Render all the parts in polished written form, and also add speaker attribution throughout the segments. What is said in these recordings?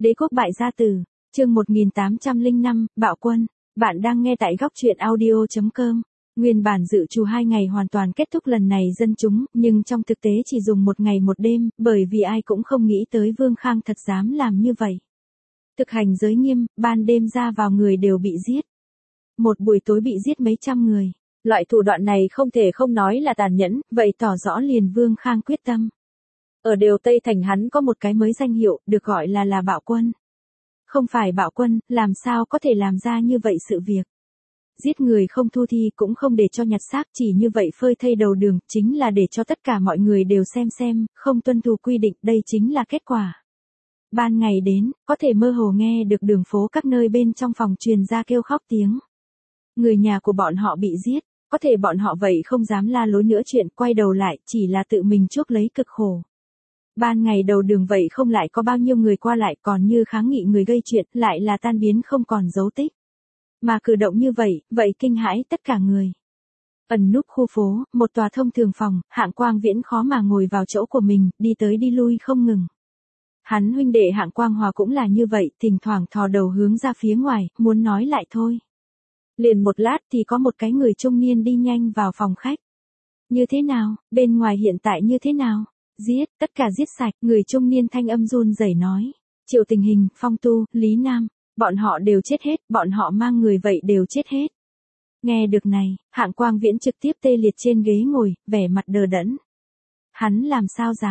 Speaker 1: Đế quốc bại gia tử, chương 1805, Bạo quân. Bạn đang nghe tại góc truyện audio.com. Nguyên bản dự trù 2 ngày hoàn toàn kết thúc lần này dân chúng, nhưng trong thực tế chỉ dùng 1 ngày 1 đêm, bởi vì ai cũng không nghĩ tới Vương Khang thật dám làm như vậy. Thực hành giới nghiêm, ban đêm ra vào người đều bị giết. Một buổi tối bị giết mấy trăm người. Loại thủ đoạn này không thể không nói là tàn nhẫn, vậy tỏ rõ liền Vương Khang quyết tâm. Ở đều Tây Thành hắn có một cái mới danh hiệu, được gọi là bạo quân. Không phải bạo quân, làm sao có thể làm ra như vậy sự việc. Giết người không thu thi cũng không để cho nhặt xác, chỉ như vậy phơi thây đầu đường, chính là để cho tất cả mọi người đều xem, không tuân thủ quy định, đây chính là kết quả. Ban ngày đến, có thể mơ hồ nghe được đường phố các nơi bên trong phòng truyền ra kêu khóc tiếng. Người nhà của bọn họ bị giết, có thể bọn họ vậy không dám la lối nữa chuyện, quay đầu lại, chỉ là tự mình chuốc lấy cực khổ. Ban ngày đầu đường vậy không lại có bao nhiêu người qua lại, còn như kháng nghị người gây chuyện, lại là tan biến không còn dấu tích. Mà cử động như vậy kinh hãi tất cả người. Ẩn núp khu phố, một tòa thông thường phòng, Hạng Quang Viễn khó mà ngồi vào chỗ của mình, đi tới đi lui không ngừng. Hắn huynh đệ Hạng Quang Hòa cũng là như vậy, thỉnh thoảng thò đầu hướng ra phía ngoài, muốn nói lại thôi. Liền một lát thì có một cái người trung niên đi nhanh vào phòng khách. Như thế nào, bên ngoài hiện tại như thế nào? Giết, tất cả giết sạch, người trung niên thanh âm run rẩy nói. Triệu Tình Hình, Phong Tu, Lý Nam, bọn họ đều chết hết, bọn họ mang người vậy đều chết hết. Nghe được này, Hạng Quang Viễn trực tiếp tê liệt trên ghế ngồi, vẻ mặt đờ đẫn. Hắn làm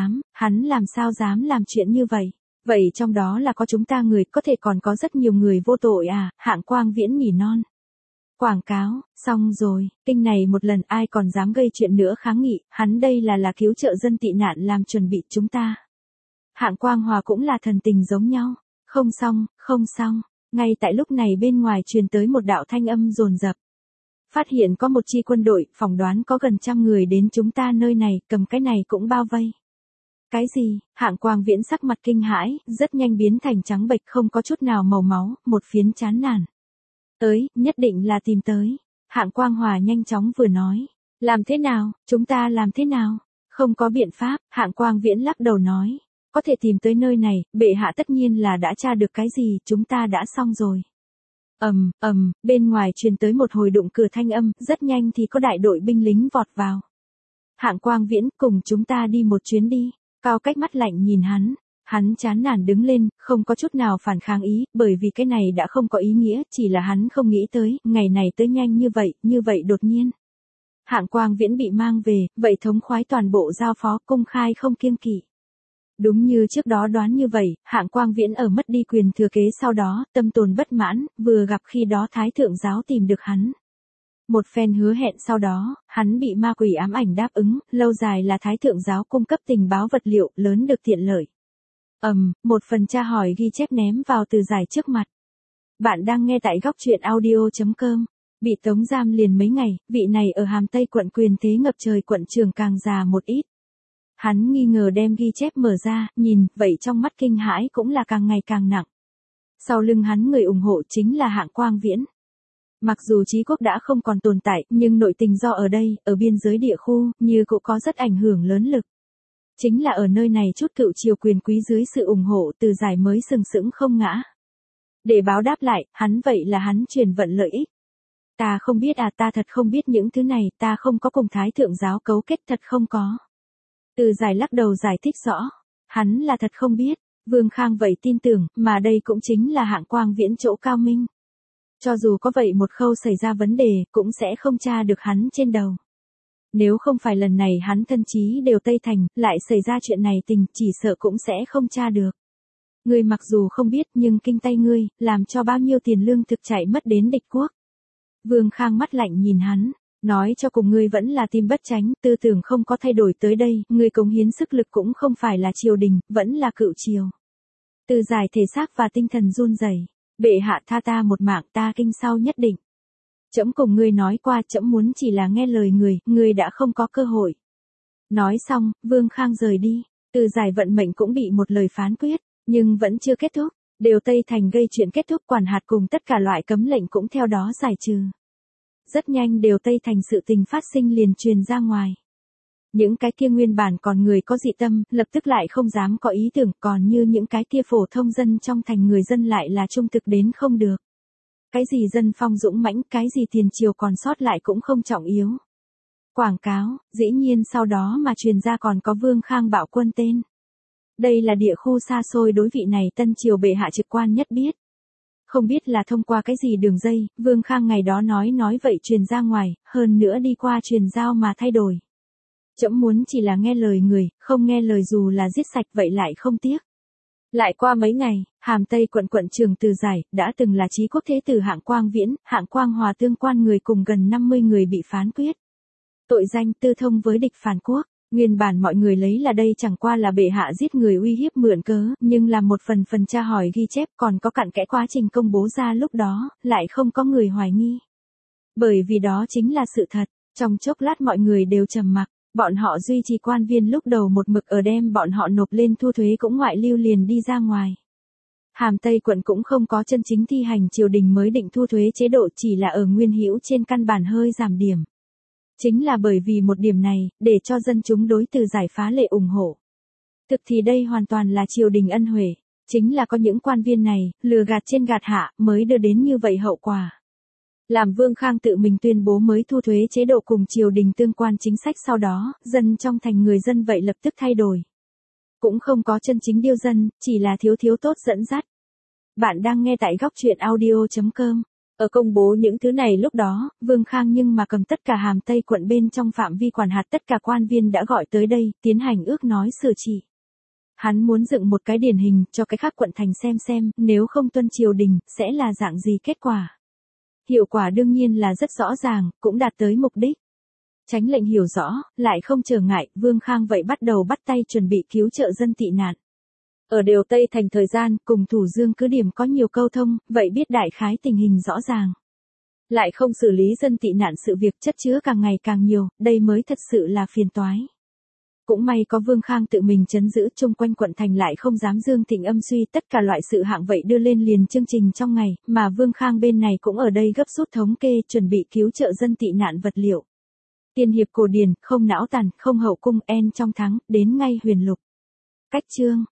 Speaker 1: sao dám làm chuyện như vậy? Vậy trong đó là có chúng ta người, có thể còn có rất nhiều người vô tội à? Hạng Quang Viễn nỉ non. Quảng cáo, xong rồi, kinh này một lần ai còn dám gây chuyện nữa kháng nghị, hắn đây là cứu trợ dân tị nạn làm chuẩn bị chúng ta. Hạng Quang Hòa cũng là thần tình giống nhau, không xong, ngay tại lúc này bên ngoài truyền tới một đạo thanh âm dồn dập. Phát hiện có một chi quân đội, phỏng đoán có gần 100 người đến chúng ta nơi này, cầm cái này cũng bao vây. Cái gì? Hạng Quang Viễn sắc mặt kinh hãi, rất nhanh biến thành trắng bệch không có chút nào màu máu, một phiến chán nản. Nhất định là tìm tới. Hạng Quang Hòa nhanh chóng vừa nói. Làm thế nào, chúng ta làm thế nào? Không có biện pháp, Hạng Quang Viễn lắc đầu nói. Có thể tìm tới nơi này, bệ hạ tất nhiên là đã tra được cái gì, chúng ta đã xong rồi. Bên ngoài truyền tới một hồi đụng cửa thanh âm, rất nhanh thì có đại đội binh lính vọt vào. Hạng Quang Viễn, cùng chúng ta đi một chuyến đi. Cao Cách mắt lạnh nhìn hắn. Hắn chán nản đứng lên, không có chút nào phản kháng ý, bởi vì cái này đã không có ý nghĩa, chỉ là hắn không nghĩ tới, ngày này tới nhanh như vậy đột nhiên. Hạng Quang Viễn bị mang về, vậy thống khoái toàn bộ giao phó, công khai không kiêng kỵ. Đúng như trước đó đoán như vậy, Hạng Quang Viễn ở mất đi quyền thừa kế sau đó, tâm tồn bất mãn, vừa gặp khi đó Thái Thượng Giáo tìm được hắn. Một phen hứa hẹn sau đó, hắn bị ma quỷ ám ảnh đáp ứng, lâu dài là Thái Thượng Giáo cung cấp tình báo vật liệu, lớn được tiện lợi. Một phần tra hỏi ghi chép ném vào từ giải trước mặt. Bạn đang nghe tại góc truyện audio.com. Bị tống giam liền mấy ngày, vị này ở Hàm Tây quận quyền thế ngập trời quận trưởng càng già một ít. Hắn nghi ngờ đem ghi chép mở ra, nhìn, vậy trong mắt kinh hãi cũng là càng ngày càng nặng. Sau lưng hắn người ủng hộ chính là Hạng Quang Viễn. Mặc dù Chí Quốc đã không còn tồn tại, nhưng nội tình do ở đây, ở biên giới địa khu, như cũng có rất ảnh hưởng lớn lực. Chính là ở nơi này chút cựu triều quyền quý dưới sự ủng hộ từ giải mới sừng sững không ngã. Để báo đáp lại, hắn vậy là hắn truyền vận lợi ích. Ta không biết à, ta thật không biết những thứ này, ta không có cùng Thái Thượng Giáo cấu kết, thật không có. Từ giải lắc đầu giải thích rõ. Hắn là thật không biết, Vương Khang vậy tin tưởng, mà đây cũng chính là Hạng Quang Viễn chỗ cao minh. Cho dù có vậy một khâu xảy ra vấn đề, cũng sẽ không tra được hắn trên đầu. Nếu không phải lần này hắn thân chí đều Tây Thành, lại xảy ra chuyện này tình, chỉ sợ cũng sẽ không tra được. Ngươi mặc dù không biết nhưng kinh tay ngươi, làm cho bao nhiêu tiền lương thực chạy mất đến địch quốc. Vương Khang mắt lạnh nhìn hắn, nói cho cùng ngươi vẫn là tim bất tránh, tư tưởng không có thay đổi tới đây, ngươi cống hiến sức lực cũng không phải là triều đình, vẫn là cựu triều. Từ giải thể xác và tinh thần run rẩy, bệ hạ tha ta một mạng, ta kinh sau nhất định. Trẫm cùng ngươi nói qua, trẫm muốn chỉ là nghe lời ngươi đã không có cơ hội. Nói xong, Vương Khang rời đi, từ giải vận mệnh cũng bị một lời phán quyết, nhưng vẫn chưa kết thúc, đều Tây Thành gây chuyện kết thúc, quản hạt cùng tất cả loại cấm lệnh cũng theo đó giải trừ. Rất nhanh đều Tây Thành sự tình phát sinh liền truyền ra ngoài. Những cái kia nguyên bản còn người có dị tâm, lập tức lại không dám có ý tưởng, còn như những cái kia phổ thông dân trong thành người dân lại là trung thực đến không được. Cái gì dân phong dũng mãnh, cái gì tiền triều còn sót lại cũng không trọng yếu. Quảng cáo, dĩ nhiên sau đó mà truyền ra còn có Vương Khang Bạo Quân tên. Đây là địa khu xa xôi đối vị này tân triều bệ hạ trực quan nhất biết. Không biết là thông qua cái gì đường dây, Vương Khang ngày đó nói vậy truyền ra ngoài, hơn nữa đi qua truyền giao mà thay đổi. Trẫm muốn chỉ là nghe lời người, không nghe lời dù là giết sạch vậy lại không tiếc. Lại qua mấy ngày, Hàm Tây quận Trường Từ Giải, đã từng là Trí Quốc Thế Tử Hạng Quang Viễn, Hạng Quang Hòa tương quan người cùng gần 50 người bị phán quyết. Tội danh tư thông với địch phản quốc, nguyên bản mọi người lấy là đây chẳng qua là bệ hạ giết người uy hiếp mượn cớ, nhưng là một phần tra hỏi ghi chép còn có cặn kẽ quá trình công bố ra lúc đó, lại không có người hoài nghi. Bởi vì đó chính là sự thật, trong chốc lát mọi người đều trầm mặc. Bọn họ duy trì quan viên lúc đầu một mực ở đem bọn họ nộp lên thu thuế cũng ngoại lưu liền đi ra ngoài. Hàm Tây quận cũng không có chân chính thi hành triều đình mới định thu thuế chế độ, chỉ là ở nguyên hữu trên căn bản hơi giảm điểm. Chính là bởi vì một điểm này, để cho dân chúng đối Từ Giải phá lệ ủng hộ. Thực thì đây hoàn toàn là triều đình ân huệ, chính là có những quan viên này, lừa gạt trên gạt hạ, mới đưa đến như vậy hậu quả. Làm Vương Khang tự mình tuyên bố mới thu thuế chế độ cùng triều đình tương quan chính sách sau đó, dân trong thành người dân vậy lập tức thay đổi. Cũng không có chân chính điêu dân, chỉ là thiếu tốt dẫn dắt. Bạn đang nghe tại góc truyện audio.com. Ở công bố những thứ này lúc đó, Vương Khang nhưng mà cầm tất cả Hàm Tây quận bên trong phạm vi quản hạt tất cả quan viên đã gọi tới đây, tiến hành ước nói xử trị. Hắn muốn dựng một cái điển hình cho cái khác quận thành xem, nếu không tuân triều đình, sẽ là dạng gì kết quả. Hiệu quả đương nhiên là rất rõ ràng, cũng đạt tới mục đích. Chánh lệnh hiểu rõ, lại không trở ngại, Vương Khang vậy bắt đầu bắt tay chuẩn bị cứu trợ dân tị nạn. Ở đều Tây thành thời gian, cùng Thủ Dương cứ điểm có nhiều câu thông, vậy biết đại khái tình hình rõ ràng. Lại không xử lý dân tị nạn sự việc chất chứa càng ngày càng nhiều, đây mới thật sự là phiền toái. Cũng may có Vương Khang tự mình trấn giữ, chung quanh quận thành lại không dám dương thịnh âm suy, tất cả loại sự hạng vậy đưa lên liền chương trình trong ngày, mà Vương Khang bên này cũng ở đây gấp rút thống kê, chuẩn bị cứu trợ dân tị nạn vật liệu. Tiên hiệp cổ điển, không não tàn, không hậu cung, en trong thắng, đến ngay huyền lục. Cách chương